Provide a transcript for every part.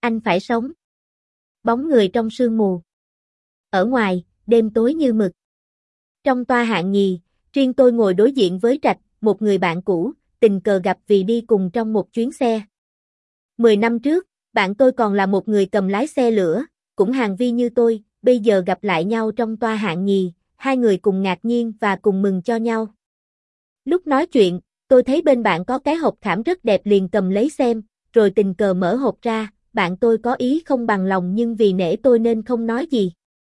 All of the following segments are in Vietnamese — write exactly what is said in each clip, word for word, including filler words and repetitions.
anh phải sống. Bóng người trong sương mù. Ở ngoài, đêm tối như mực. Trong toa hạng nhì, riêng tôi ngồi đối diện với Trạch, một người bạn cũ, tình cờ gặp vì đi cùng trong một chuyến xe. Mười năm trước, bạn tôi còn là một người cầm lái xe lửa, cũng hàng vi như tôi, bây giờ gặp lại nhau trong toa hạng nhì, hai người cùng ngạc nhiên và cùng mừng cho nhau. Lúc nói chuyện, tôi thấy bên bạn có cái hộp khảm rất đẹp liền cầm lấy xem, rồi tình cờ mở hộp ra, bạn tôi có ý không bằng lòng nhưng vì nể tôi nên không nói gì.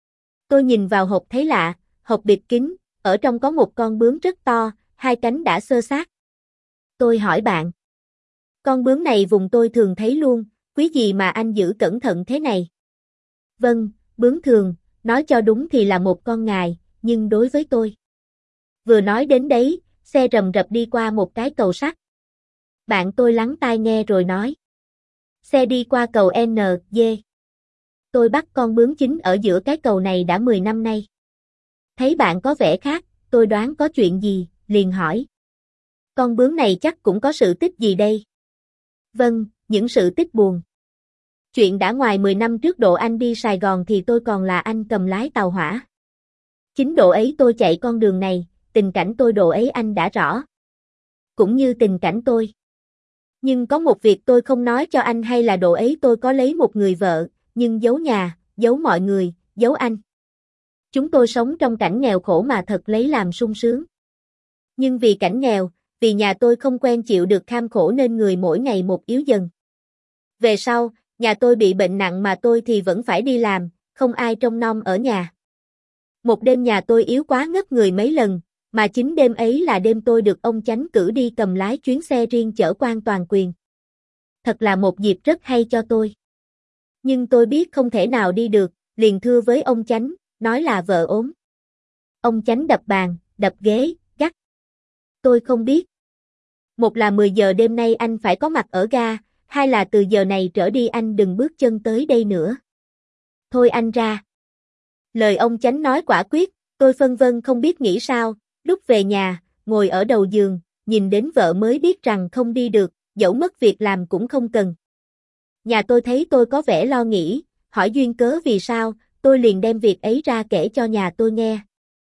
Tôi nhìn vào hộp thấy lạ, hộp bịt kín, ở trong có một con bướm rất to, hai cánh đã xơ xác. Tôi hỏi bạn. Con bướm này vùng tôi thường thấy luôn, quý gì mà anh giữ cẩn thận thế này? Vâng, bướm thường, nói cho đúng thì là một con ngài, nhưng đối với tôi. Vừa nói đến đấy, xe rầm rập đi qua một cái cầu sắt. Bạn tôi lắng tai nghe rồi nói. Xe đi qua cầu en giê. Tôi bắt con bướm chính ở giữa cái cầu này đã mười năm nay. Thấy bạn có vẻ khác, tôi đoán có chuyện gì, liền hỏi. Con bướm này chắc cũng có sự tích gì đây? Vâng, những sự tích buồn. Chuyện đã ngoài mười năm trước độ anh đi Sài Gòn thì tôi còn là anh cầm lái tàu hỏa. Chính độ ấy tôi chạy con đường này, tình cảnh tôi độ ấy anh đã rõ. Cũng như tình cảnh tôi. Nhưng có một việc tôi không nói cho anh hay là độ ấy tôi có lấy một người vợ, nhưng giấu nhà, giấu mọi người, giấu anh. Chúng tôi sống trong cảnh nghèo khổ mà thật lấy làm sung sướng. Nhưng vì cảnh nghèo, vì nhà tôi không quen chịu được kham khổ nên người mỗi ngày một yếu dần. Về sau, nhà tôi bị bệnh nặng mà tôi thì vẫn phải đi làm, không ai trông nom ở nhà. Một đêm nhà tôi yếu quá ngất người mấy lần, mà chính đêm ấy là đêm tôi được ông chánh cử đi cầm lái chuyến xe riêng chở quan toàn quyền. Thật là một dịp rất hay cho tôi. Nhưng tôi biết không thể nào đi được, liền thưa với ông chánh, nói là vợ ốm. Ông chánh đập bàn, đập ghế, gắt. Tôi không biết. Một là mười giờ đêm nay anh phải có mặt ở ga, hai là từ giờ này trở đi anh đừng bước chân tới đây nữa. Thôi anh ra. Lời ông chánh nói quả quyết, tôi phân vân không biết nghĩ sao, lúc về nhà, ngồi ở đầu giường, nhìn đến vợ mới biết rằng không đi được, dẫu mất việc làm cũng không cần. Nhà tôi thấy tôi có vẻ lo nghĩ, hỏi duyên cớ vì sao, tôi liền đem việc ấy ra kể cho nhà tôi nghe.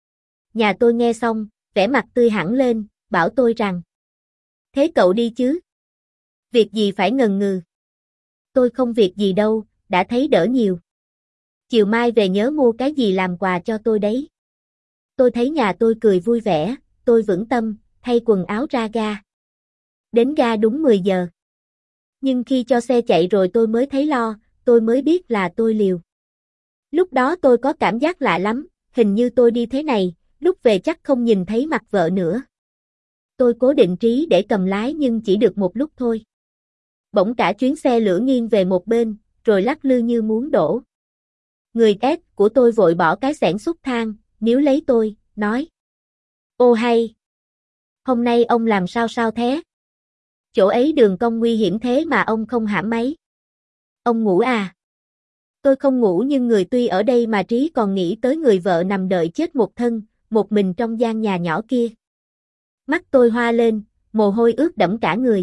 Nhà tôi nghe xong, vẻ mặt tươi hẳn lên, bảo tôi rằng. Thế cậu đi chứ? Việc gì phải ngần ngừ? Tôi không việc gì đâu, đã thấy đỡ nhiều. Chiều mai về nhớ mua cái gì làm quà cho tôi đấy. Tôi thấy nhà tôi cười vui vẻ, tôi vững tâm, thay quần áo ra ga. Đến ga đúng mười giờ. Nhưng khi cho xe chạy rồi tôi mới thấy lo, tôi mới biết là tôi liều. Lúc đó tôi có cảm giác lạ lắm, hình như tôi đi thế này, lúc về chắc không nhìn thấy mặt vợ nữa. Tôi cố định trí để cầm lái nhưng chỉ được một lúc thôi. Bỗng cả chuyến xe lửa nghiêng về một bên, rồi lắc lư như muốn đổ. Người ép của tôi vội bỏ cái xẻng xúc thang, níu lấy tôi, nói. Ô hay! Hôm nay ông làm sao sao thế? Chỗ ấy đường cong nguy hiểm thế mà ông không hãm máy. Ông ngủ à? Tôi không ngủ nhưng người tuy ở đây mà trí còn nghĩ tới người vợ nằm đợi chết một thân, một mình trong gian nhà nhỏ kia. Mắt tôi hoa lên, mồ hôi ướt đẫm cả người.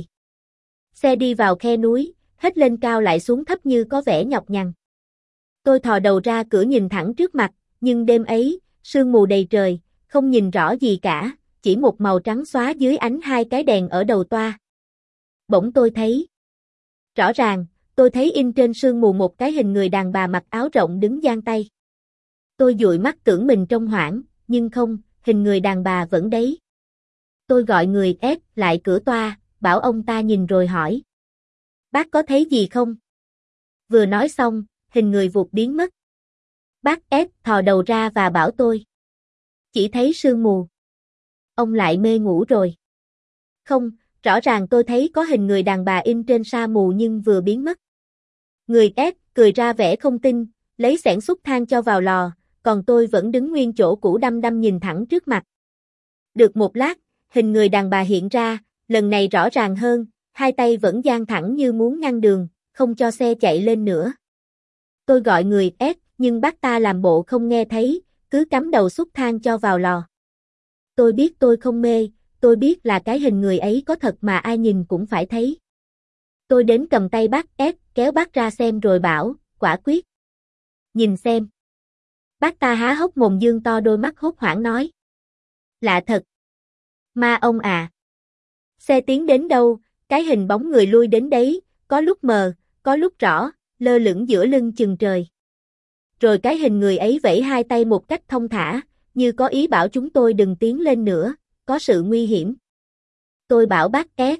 Xe đi vào khe núi, hết lên cao lại xuống thấp như có vẻ nhọc nhằn. Tôi thò đầu ra cửa nhìn thẳng trước mặt, nhưng đêm ấy, sương mù đầy trời, không nhìn rõ gì cả, chỉ một màu trắng xóa dưới ánh hai cái đèn ở đầu toa. Bỗng tôi thấy. Rõ ràng, tôi thấy in trên sương mù một cái hình người đàn bà mặc áo rộng đứng giang tay. Tôi dụi mắt tưởng mình trông hoảng, nhưng không, hình người đàn bà vẫn đấy. Tôi gọi người ép lại cửa toa, bảo ông ta nhìn rồi hỏi. Bác có thấy gì không? Vừa nói xong, hình người vụt biến mất. Bác ép thò đầu ra và bảo tôi. Chỉ thấy sương mù. Ông lại mê ngủ rồi. Không, rõ ràng tôi thấy có hình người đàn bà in trên sa mù nhưng vừa biến mất. Người ép cười ra vẻ không tin, lấy xẻng xúc than cho vào lò, còn tôi vẫn đứng nguyên chỗ cũ đăm đăm nhìn thẳng trước mặt. Được một lát, hình người đàn bà hiện ra, lần này rõ ràng hơn, hai tay vẫn dang thẳng như muốn ngăn đường, không cho xe chạy lên nữa. Tôi gọi người ép, nhưng bác ta làm bộ không nghe thấy, cứ cắm đầu xúc than cho vào lò. Tôi biết tôi không mê, tôi biết là cái hình người ấy có thật mà ai nhìn cũng phải thấy. Tôi đến cầm tay bác ép, kéo bác ra xem rồi bảo, quả quyết. Nhìn xem. Bác ta há hốc mồm dương to đôi mắt hốt hoảng nói. Lạ thật. Ma ông à. Xe tiến đến đâu, cái hình bóng người lui đến đấy, có lúc mờ, có lúc rõ, lơ lửng giữa lưng chừng trời. Rồi cái hình người ấy vẫy hai tay một cách thông thả, như có ý bảo chúng tôi đừng tiến lên nữa, có sự nguy hiểm. Tôi bảo bác ép.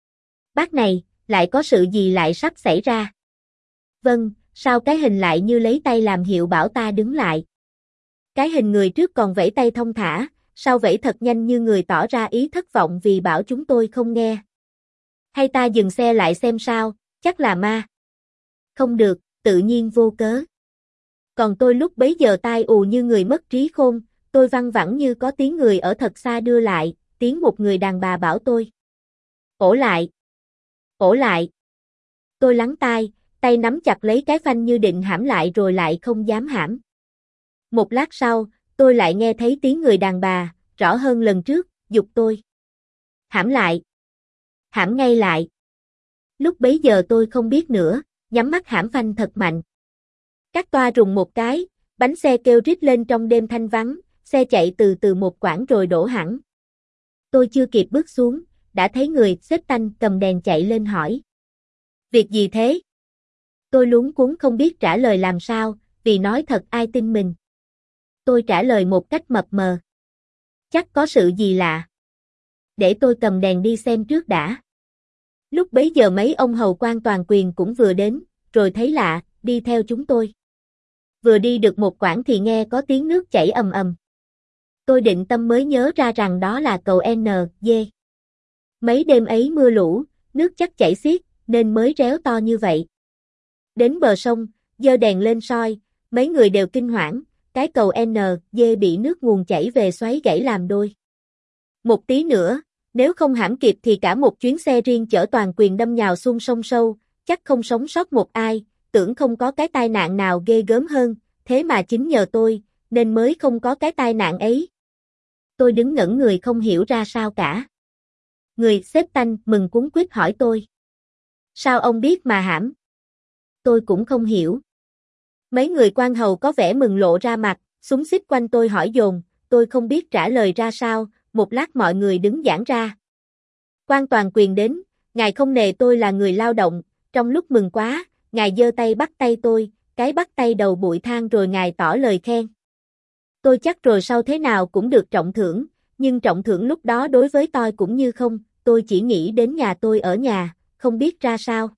Bác này, lại có sự gì lại sắp xảy ra? Vâng, sao cái hình lại như lấy tay làm hiệu bảo ta đứng lại? Cái hình người trước còn vẫy tay thông thả, sau vẫy thật nhanh như người tỏ ra ý thất vọng vì bảo chúng tôi không nghe. Hay ta dừng xe lại xem sao, chắc là ma. Không được, tự nhiên vô cớ. Còn tôi lúc bấy giờ tai ù như người mất trí khôn, tôi văng vẳng như có tiếng người ở thật xa đưa lại, tiếng một người đàn bà bảo tôi. Ổ lại. Ổ lại. Tôi lắng tai, tay nắm chặt lấy cái phanh như định hãm lại rồi lại không dám hãm. Một lát sau, tôi lại nghe thấy tiếng người đàn bà, rõ hơn lần trước, giục tôi. Hãm lại. Hãm ngay lại. Lúc bấy giờ tôi không biết nữa, nhắm mắt hãm phanh thật mạnh. Các toa rùng một cái, bánh xe kêu rít lên trong đêm thanh vắng, xe chạy từ từ một quãng rồi đổ hẳn. Tôi chưa kịp bước xuống, đã thấy người xếp tanh cầm đèn chạy lên hỏi. Việc gì thế? Tôi luống cuống không biết trả lời làm sao, vì nói thật ai tin mình. Tôi trả lời một cách mập mờ. Chắc có sự gì lạ. Để tôi cầm đèn đi xem trước đã. Lúc bấy giờ mấy ông hầu quan toàn quyền cũng vừa đến, rồi thấy lạ, đi theo chúng tôi. Vừa đi được một quãng thì nghe có tiếng nước chảy ầm ầm. Tôi định tâm mới nhớ ra rằng đó là cầu en giê. Mấy đêm ấy mưa lũ, nước chắc chảy xiết, nên mới réo to như vậy. Đến bờ sông, giơ đèn lên soi, mấy người đều kinh hoảng, cái cầu en giê bị nước nguồn chảy về xoáy gãy làm đôi. Một tí nữa, nếu không hãm kịp thì cả một chuyến xe riêng chở toàn quyền đâm nhào xuống sông sâu, chắc không sống sót một ai, tưởng không có cái tai nạn nào ghê gớm hơn, thế mà chính nhờ tôi, nên mới không có cái tai nạn ấy. Tôi đứng ngẩn người không hiểu ra sao cả. Người xếp tanh mừng cuống quýt hỏi tôi. Sao ông biết mà hãm? Tôi cũng không hiểu. Mấy người quan hầu có vẻ mừng lộ ra mặt, xúm xít quanh tôi hỏi dồn, tôi không biết trả lời ra sao, một lát mọi người đứng giãn ra. Quan toàn quyền đến, ngài không nề tôi là người lao động, trong lúc mừng quá, ngài giơ tay bắt tay tôi, cái bắt tay đầu bụi than rồi ngài tỏ lời khen. Tôi chắc rồi sau thế nào cũng được trọng thưởng, nhưng trọng thưởng lúc đó đối với tôi cũng như không, tôi chỉ nghĩ đến nhà tôi ở nhà, không biết ra sao.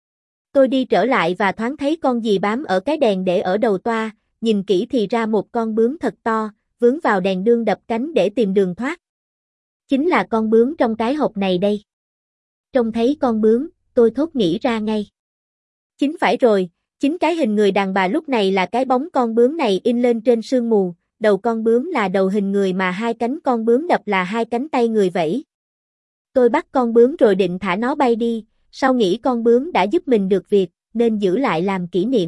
Tôi đi trở lại và thoáng thấy con gì bám ở cái đèn để ở đầu toa, nhìn kỹ thì ra một con bướm thật to, vướng vào đèn đương đập cánh để tìm đường thoát. Chính là con bướm trong cái hộp này đây. Trông thấy con bướm, tôi thốt nghĩ ra ngay. Chính phải rồi, chính cái hình người đàn bà lúc này là cái bóng con bướm này in lên trên sương mù, đầu con bướm là đầu hình người mà hai cánh con bướm đập là hai cánh tay người vẫy. Tôi bắt con bướm rồi định thả nó bay đi, sau nghĩ con bướm đã giúp mình được việc, nên giữ lại làm kỷ niệm.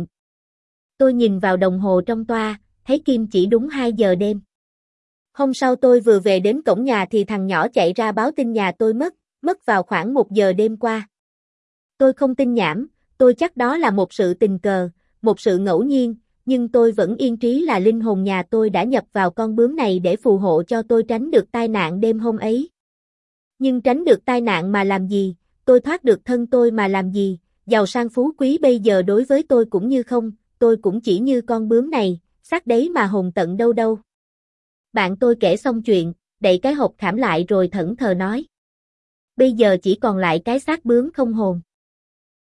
Tôi nhìn vào đồng hồ trong toa, thấy kim chỉ đúng hai giờ đêm. Hôm sau tôi vừa về đến cổng nhà thì thằng nhỏ chạy ra báo tin nhà tôi mất, mất vào khoảng một giờ đêm qua. Tôi không tin nhảm, tôi chắc đó là một sự tình cờ, một sự ngẫu nhiên, nhưng tôi vẫn yên trí là linh hồn nhà tôi đã nhập vào con bướm này để phù hộ cho tôi tránh được tai nạn đêm hôm ấy. Nhưng tránh được tai nạn mà làm gì, tôi thoát được thân tôi mà làm gì, giàu sang phú quý bây giờ đối với tôi cũng như không, tôi cũng chỉ như con bướm này, xác đấy mà hồn tận đâu đâu. Bạn tôi kể xong chuyện, đậy cái hộp khảm lại rồi thẫn thờ nói. Bây giờ chỉ còn lại cái xác bướm không hồn.